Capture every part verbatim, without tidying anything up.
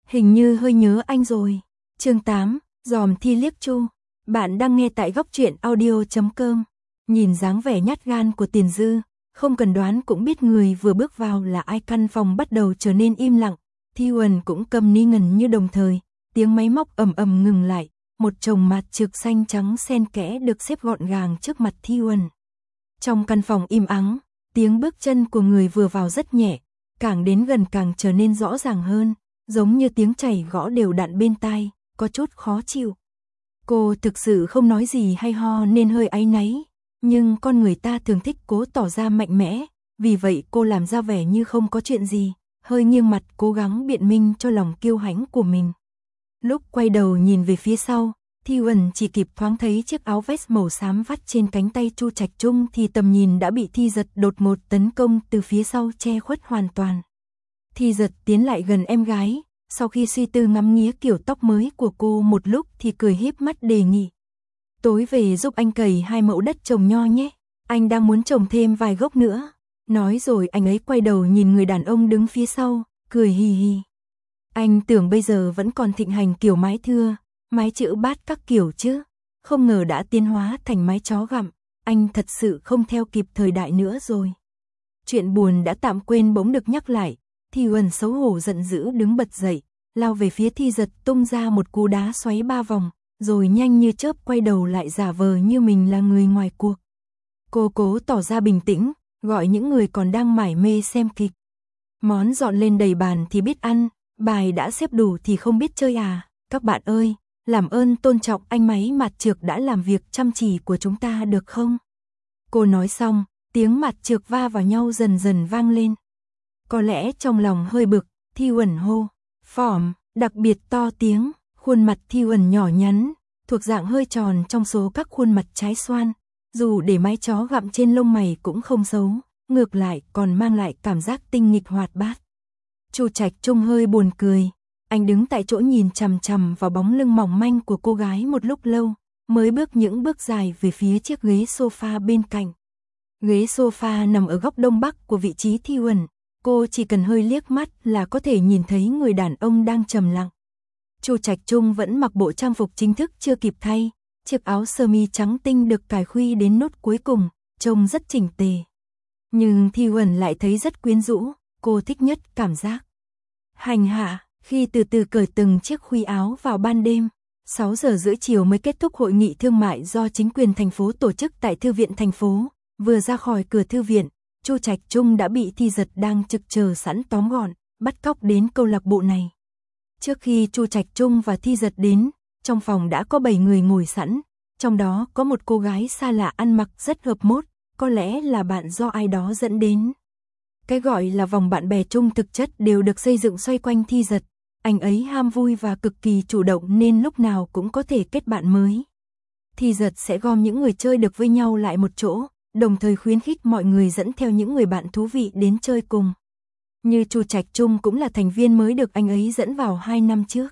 Hình như hơi nhớ anh rồi. Chương tám, dòm thi liếc Chu. Bạn đang nghe tại góc truyện audio chấm com. Nhìn dáng vẻ nhát gan của Tiền Dư, không cần đoán cũng biết người vừa bước vào là ai. Căn phòng bắt đầu trở nên im lặng, Thi Uẩn cũng câm ní ngần như đồng thời, tiếng máy móc ầm ầm ngừng lại, một chồng mạt trược xanh trắng xen kẽ được xếp gọn gàng trước mặt Thi Uẩn. Trong căn phòng im ắng, tiếng bước chân của người vừa vào rất nhẹ, càng đến gần càng trở nên rõ ràng hơn, giống như tiếng chảy gõ đều đặn bên tai, có chút khó chịu. Cô thực sự không nói gì hay ho nên hơi áy náy, nhưng con người ta thường thích cố tỏ ra mạnh mẽ, vì vậy cô làm ra vẻ như không có chuyện gì, hơi nghiêng mặt cố gắng biện minh cho lòng kiêu hãnh của mình. Lúc quay đầu nhìn về phía sau, Thi Uẩn chỉ kịp thoáng thấy chiếc áo vest màu xám vắt trên cánh tay Chu Trạch Trung thì tầm nhìn đã bị Thi Giật đột ngột tấn công từ phía sau che khuất hoàn toàn. Thi Giật tiến lại gần em gái, sau khi suy tư ngắm nghía kiểu tóc mới của cô một lúc thì cười híp mắt đề nghị. Tối về giúp anh cày hai mẫu đất trồng nho nhé, anh đang muốn trồng thêm vài gốc nữa. Nói rồi anh ấy quay đầu nhìn người đàn ông đứng phía sau, cười hì hì. Anh tưởng bây giờ vẫn còn thịnh hành kiểu mái thưa, mái chữ bát các kiểu chứ, không ngờ đã tiến hóa thành mái chó gặm, anh thật sự không theo kịp thời đại nữa rồi. Chuyện buồn đã tạm quên bỗng được nhắc lại, Thi Uẩn xấu hổ giận dữ đứng bật dậy, lao về phía Thi Giật tung ra một cú đá xoáy ba vòng, rồi nhanh như chớp quay đầu lại giả vờ như mình là người ngoài cuộc. Cô cố tỏ ra bình tĩnh, gọi những người còn đang mải mê xem kịch. Món dọn lên đầy bàn thì biết ăn, bài đã xếp đủ thì không biết chơi à, các bạn ơi, làm ơn tôn trọng anh máy mạt trược đã làm việc chăm chỉ của chúng ta được không? Cô nói xong, tiếng mạt trược va vào nhau dần dần vang lên. Có lẽ trong lòng hơi bực, Thi Uẩn hô, phỏm, đặc biệt to tiếng, khuôn mặt Thi Uẩn nhỏ nhắn, thuộc dạng hơi tròn trong số các khuôn mặt trái xoan, dù để mái chó gặm trên lông mày cũng không xấu, ngược lại còn mang lại cảm giác tinh nghịch hoạt bát. Chu Trạch Trung hơi buồn cười, anh đứng tại chỗ nhìn chằm chằm vào bóng lưng mỏng manh của cô gái một lúc lâu, mới bước những bước dài về phía chiếc ghế sofa bên cạnh. Ghế sofa nằm ở góc đông bắc của vị trí Thi Uẩn, cô chỉ cần hơi liếc mắt là có thể nhìn thấy người đàn ông đang trầm lặng. Chu Trạch Trung vẫn mặc bộ trang phục chính thức chưa kịp thay, chiếc áo sơ mi trắng tinh được cài khuy đến nốt cuối cùng, trông rất chỉnh tề. Nhưng Thi Uẩn lại thấy rất quyến rũ, cô thích nhất cảm giác hành hạ khi từ từ cởi từng chiếc khuy áo vào ban đêm. sáu giờ rưỡi chiều mới kết thúc hội nghị thương mại do chính quyền thành phố tổ chức tại thư viện thành phố. Vừa ra khỏi cửa thư viện, Chu Trạch Trung đã bị Thi Giật đang trực chờ sẵn tóm gọn, bắt cóc đến câu lạc bộ này. Trước khi Chu Trạch Trung và Thi Giật đến, trong phòng đã có bảy người ngồi sẵn, trong đó có một cô gái xa lạ ăn mặc rất hợp mốt, có lẽ là bạn do ai đó dẫn đến. Cái gọi là vòng bạn bè chung thực chất đều được xây dựng xoay quanh Thi Giật, anh ấy ham vui và cực kỳ chủ động nên lúc nào cũng có thể kết bạn mới. Thi Giật sẽ gom những người chơi được với nhau lại một chỗ, đồng thời khuyến khích mọi người dẫn theo những người bạn thú vị đến chơi cùng. Như Chu Trạch Trung cũng là thành viên mới được anh ấy dẫn vào hai năm trước.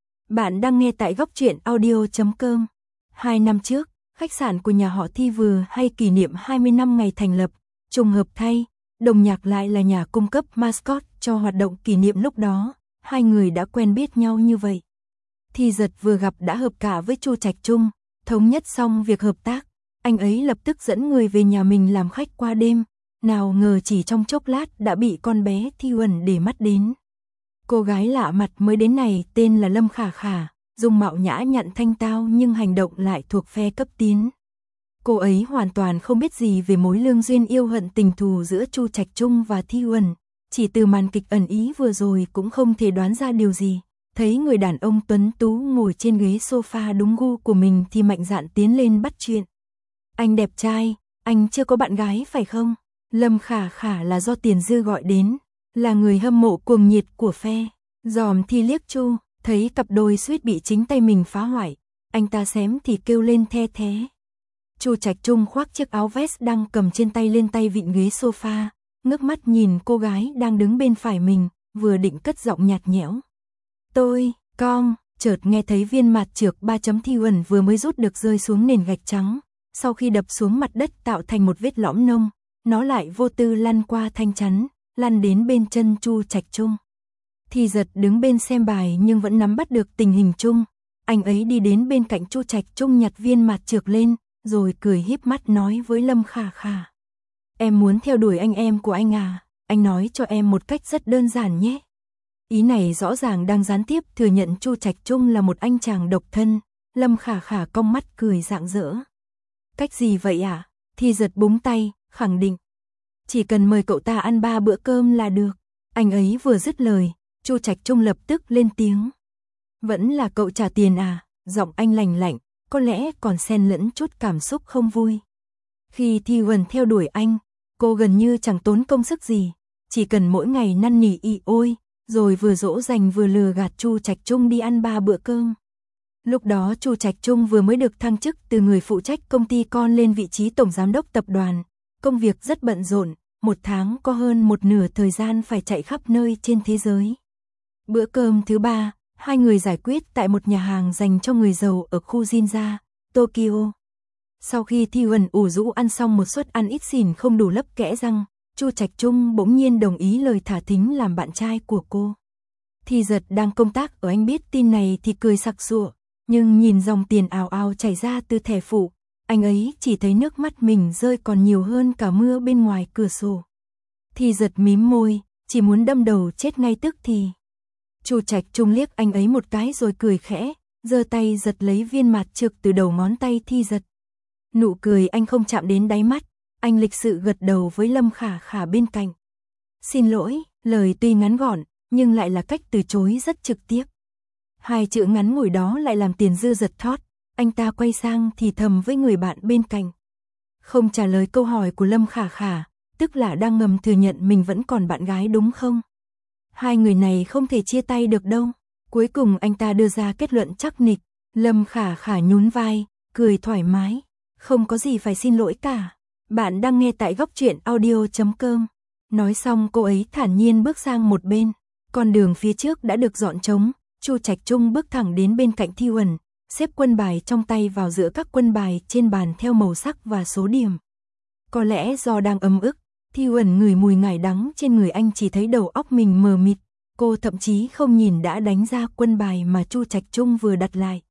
Bạn đang nghe tại góc truyện audio chấm com. Hai năm trước, khách sạn của nhà họ Thi vừa hay kỷ niệm hai mươi năm ngày thành lập, trùng hợp thay, đồng nhạc lại là nhà cung cấp mascot cho hoạt động kỷ niệm lúc đó, hai người đã quen biết nhau như vậy. Thi Giật vừa gặp đã hợp cả với Chu Trạch Trung, thống nhất xong việc hợp tác, anh ấy lập tức dẫn người về nhà mình làm khách qua đêm, nào ngờ chỉ trong chốc lát đã bị con bé Thi Uẩn để mắt đến. Cô gái lạ mặt mới đến này tên là Lâm Khả Khả, dung mạo nhã nhặn thanh tao nhưng hành động lại thuộc phe cấp tiến. Cô ấy hoàn toàn không biết gì về mối lương duyên yêu hận tình thù giữa Chu Trạch Trung và Thi Uẩn, chỉ từ màn kịch ẩn ý vừa rồi cũng không thể đoán ra điều gì. Thấy người đàn ông tuấn tú ngồi trên ghế sofa đúng gu của mình thì mạnh dạn tiến lên bắt chuyện. Anh đẹp trai, anh chưa có bạn gái phải không? Lâm Khả Khả là do Tiền Dư gọi đến, là người hâm mộ cuồng nhiệt của phe. Dòm thi liếc Chu, thấy cặp đôi suýt bị chính tay mình phá hoại, anh ta xém thì kêu lên the thế. Chu Trạch Trung khoác chiếc áo vest đang cầm trên tay lên tay vịn ghế sofa, ngước mắt nhìn cô gái đang đứng bên phải mình, vừa định cất giọng nhạt nhẽo. Tôi, con, chợt nghe thấy viên mạt trược ba chấm Thi Uẩn vừa mới rút được rơi xuống nền gạch trắng, sau khi đập xuống mặt đất tạo thành một vết lõm nông, nó lại vô tư lăn qua thanh chắn, lăn đến bên chân Chu Trạch Trung. Thi Giật đứng bên xem bài nhưng vẫn nắm bắt được tình hình chung. Anh ấy đi đến bên cạnh Chu Trạch Trung nhặt viên mạt trược lên, rồi cười híp mắt nói với Lâm Khả Khả. Em muốn theo đuổi anh em của anh à, anh nói cho em một cách rất đơn giản nhé. Ý này rõ ràng đang gián tiếp thừa nhận Chu Trạch Trung là một anh chàng độc thân. Lâm Khả Khả cong mắt cười rạng rỡ. Cách gì vậy ạ? À? Thi Giật búng tay, khẳng định. Chỉ cần mời cậu ta ăn ba bữa cơm là được. Anh ấy vừa dứt lời, Chu Trạch Trung lập tức lên tiếng. Vẫn là cậu trả tiền à? Giọng anh lành lạnh, có lẽ còn xen lẫn chút cảm xúc không vui. Khi Thi Huân theo đuổi anh, cô gần như chẳng tốn công sức gì, chỉ cần mỗi ngày năn nỉ ị ôi, rồi vừa dỗ dành vừa lừa gạt Chu Trạch Trung đi ăn ba bữa cơm. Lúc đó Chu Trạch Trung vừa mới được thăng chức từ người phụ trách công ty con lên vị trí tổng giám đốc tập đoàn, công việc rất bận rộn, một tháng có hơn một nửa thời gian phải chạy khắp nơi trên thế giới. Bữa cơm thứ ba, hai người giải quyết tại một nhà hàng dành cho người giàu ở khu Ginza, Tokyo. Sau khi Thi Huân ủ rũ ăn xong một suất ăn ít xỉn không đủ lấp kẽ răng, Chu Trạch Trung bỗng nhiên đồng ý lời thả thính làm bạn trai của cô. Thi Giật đang công tác ở Anh biết tin này thì cười sặc sụa, nhưng nhìn dòng tiền ào ào chảy ra từ thẻ phụ, anh ấy chỉ thấy nước mắt mình rơi còn nhiều hơn cả mưa bên ngoài cửa sổ. Thi Giật mím môi, chỉ muốn đâm đầu chết ngay tức thì. Chu Trạch Trung liếc anh ấy một cái rồi cười khẽ, giơ tay giật lấy viên mạt trược từ đầu ngón tay Thi Giật. Nụ cười anh không chạm đến đáy mắt, anh lịch sự gật đầu với Lâm Khả Khả bên cạnh. Xin lỗi, lời tuy ngắn gọn, nhưng lại là cách từ chối rất trực tiếp. Hai chữ ngắn ngủi đó lại làm Tiền Dư giật thót, anh ta quay sang thì thầm với người bạn bên cạnh. Không trả lời câu hỏi của Lâm Khả Khả, tức là đang ngầm thừa nhận mình vẫn còn bạn gái đúng không? Hai người này không thể chia tay được đâu. Cuối cùng anh ta đưa ra kết luận chắc nịch. Lâm Khả Khả nhún vai, cười thoải mái. Không có gì phải xin lỗi cả. Bạn đang nghe tại góc truyện audio chấm com. Nói xong cô ấy thản nhiên bước sang một bên. Con đường phía trước đã được dọn trống. Chu Trạch Trung bước thẳng đến bên cạnh Thi Huân, xếp quân bài trong tay vào giữa các quân bài trên bàn theo màu sắc và số điểm. Có lẽ do đang ấm ức, Thi Huân ngửi mùi ngải đắng trên người anh chỉ thấy đầu óc mình mờ mịt. Cô thậm chí không nhìn đã đánh ra quân bài mà Chu Trạch Trung vừa đặt lại.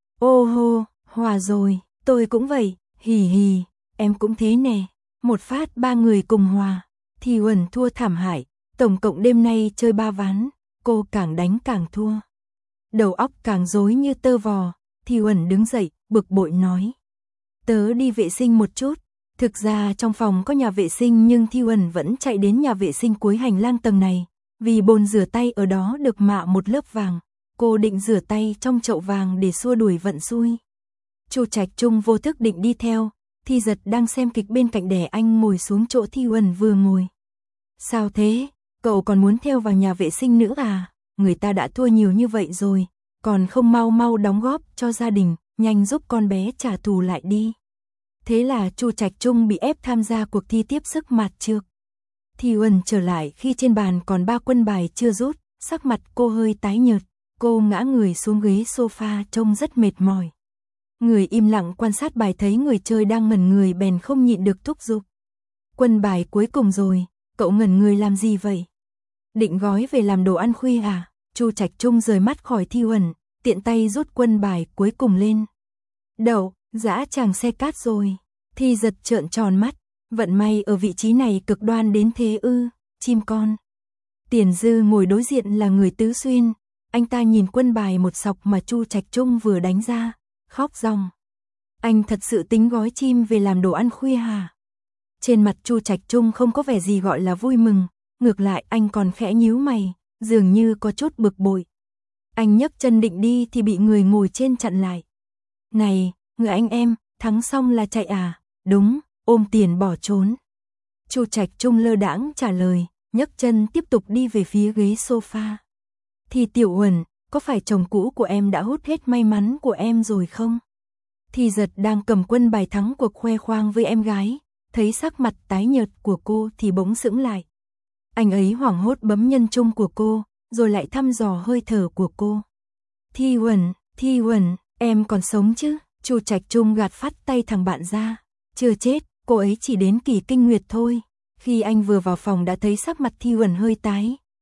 Ô hô, hòa rồi, tôi cũng vậy, hì hì, em cũng thế nè. Một phát ba người cùng hòa. Thi Huân thua thảm hại, tổng cộng đêm nay chơi ba ván, cô càng đánh càng thua. Đầu óc càng rối như tơ vò, Thi Huân đứng dậy, bực bội nói. Tớ đi vệ sinh một chút. Thực ra trong phòng có nhà vệ sinh nhưng Thi Huân vẫn chạy đến nhà vệ sinh cuối hành lang tầng này. Vì bồn rửa tay ở đó được mạ một lớp vàng, cô định rửa tay trong chậu vàng để xua đuổi vận xui. Chu Trạch Trung vô thức định đi theo, Thi Giật đang xem kịch bên cạnh đè anh ngồi xuống chỗ Thi Huân vừa ngồi. Sao thế, cậu còn muốn theo vào nhà vệ sinh nữa à? Người ta đã thua nhiều như vậy rồi, còn không mau mau đóng góp cho gia đình, nhanh giúp con bé trả thù lại đi. Thế là Chu Trạch Trung bị ép tham gia cuộc thi tiếp sức mạt trược. Thi Huân trở lại khi trên bàn còn ba quân bài chưa rút, sắc mặt cô hơi tái nhợt, cô ngã người xuống ghế sofa trông rất mệt mỏi. Người im lặng quan sát bài thấy người chơi đang ngẩn người bèn không nhịn được thúc giục. Quân bài cuối cùng rồi, cậu ngẩn người làm gì vậy? Định gói về làm đồ ăn khuya à? Chu Trạch Trung rời mắt khỏi Thi Huân, tiện tay rút quân bài cuối cùng lên. Đậu, dã tràng xe cát rồi. Thi Giật trợn tròn mắt. Vận may ở vị trí này cực đoan đến thế ư, chim con. Tiền Dư ngồi đối diện là người tứ xuyên, anh ta nhìn quân bài một sọc mà Chu Trạch Trung vừa đánh ra, khóc ròng. Anh thật sự tính gói chim về làm đồ ăn khuya hả? Trên mặt Chu Trạch Trung không có vẻ gì gọi là vui mừng, ngược lại anh còn khẽ nhíu mày, dường như có chút bực bội. Anh nhấc chân định đi thì bị người ngồi trên chặn lại. Này, người anh em, thắng xong là chạy à? Đúng. Ôm tiền bỏ trốn. Chu Trạch Trung lơ đãng trả lời, nhấc chân tiếp tục đi về phía ghế sofa. Thì Tiểu Huân, có phải chồng cũ của em đã hút hết may mắn của em rồi không? Thi Giật đang cầm quân bài thắng cuộc khoe khoang với em gái, thấy sắc mặt tái nhợt của cô thì bỗng sững lại. Anh ấy hoảng hốt bấm nhân chung của cô, rồi lại thăm dò hơi thở của cô. Thi Huân, Thi Huân, em còn sống chứ? Chu Trạch Trung gạt phát tay thằng bạn ra. Chưa chết. Cô ấy chỉ đến kỳ kinh nguyệt thôi. Khi anh vừa vào phòng đã thấy sắc mặt Thi Huân hơi tái,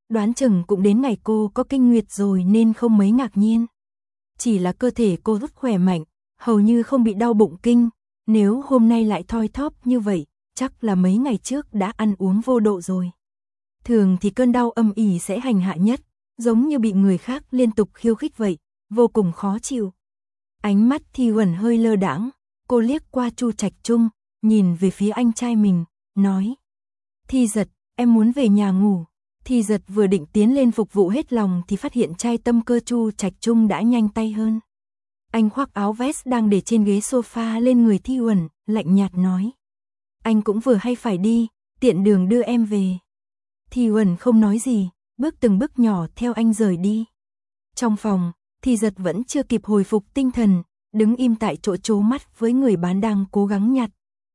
đoán chừng cũng đến ngày cô có kinh nguyệt rồi nên không mấy ngạc nhiên. Chỉ là cơ thể cô rất khỏe mạnh, hầu như không bị đau bụng kinh, nếu hôm nay lại thoi thóp như vậy, chắc là mấy ngày trước đã ăn uống vô độ rồi. Thường thì cơn đau âm ỉ sẽ hành hạ nhất, giống như bị người khác liên tục khiêu khích vậy, vô cùng khó chịu. Ánh mắt Thi Huẩn hơi lơ đãng, cô liếc qua Chu Trạch Trung, nhìn về phía anh trai mình, nói: Thi Giật, em muốn về nhà ngủ. Thi Giật vừa định tiến lên phục vụ hết lòng thì phát hiện trai tâm cơ Chu Trạch Trung đã nhanh tay hơn. Anh khoác áo vest đang để trên ghế sofa lên người Thi Huẩn, lạnh nhạt nói: Anh cũng vừa hay phải đi, tiện đường đưa em về. Thi Huẩn không nói gì, bước từng bước nhỏ theo anh rời đi. Trong phòng, Thi Giật vẫn chưa kịp hồi phục tinh thần, đứng im tại chỗ trố mắt với người bán đang cố gắng nhặt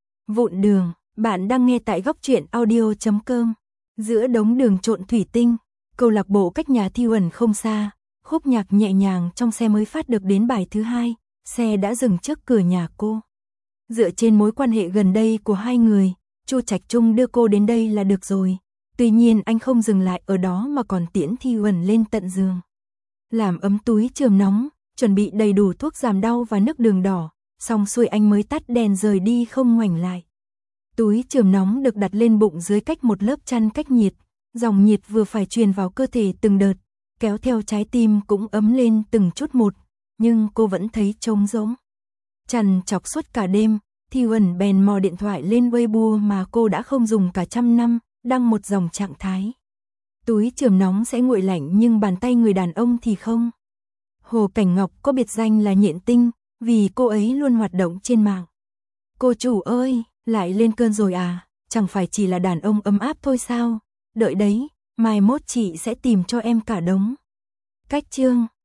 vụn đường. Bạn đang nghe tại góc truyện audio chấm com. Giữa đống đường trộn thủy tinh, câu lạc bộ cách nhà Thi Huẩn không xa, khúc nhạc nhẹ nhàng trong xe mới phát được đến bài thứ hai, xe đã dừng trước cửa nhà cô. Dựa trên mối quan hệ gần đây của hai người, Chu Trạch Trung đưa cô đến đây là được rồi. Tuy nhiên anh không dừng lại ở đó mà còn tiễn Thi Huẩn lên tận giường. Làm ấm túi chườm nóng, chuẩn bị đầy đủ thuốc giảm đau và nước đường đỏ, xong xuôi anh mới tắt đèn rời đi không ngoảnh lại. Túi chườm nóng được đặt lên bụng dưới cách một lớp chăn cách nhiệt, dòng nhiệt vừa phải truyền vào cơ thể từng đợt, kéo theo trái tim cũng ấm lên từng chút một, nhưng cô vẫn thấy trống rỗng. Trằn trọc suốt cả đêm, Thi Huẩn bèn mò điện thoại lên Weibo mà cô đã không dùng cả trăm năm, đăng một dòng trạng thái. Túi chườm nóng sẽ nguội lạnh nhưng bàn tay người đàn ông thì không. Hồ Cảnh Ngọc có biệt danh là nhện tinh, vì cô ấy luôn hoạt động trên mạng. Cô chủ ơi, lại lên cơn rồi à, chẳng phải chỉ là đàn ông ấm áp thôi sao, đợi đấy, mai mốt chị sẽ tìm cho em cả đống. Cách chương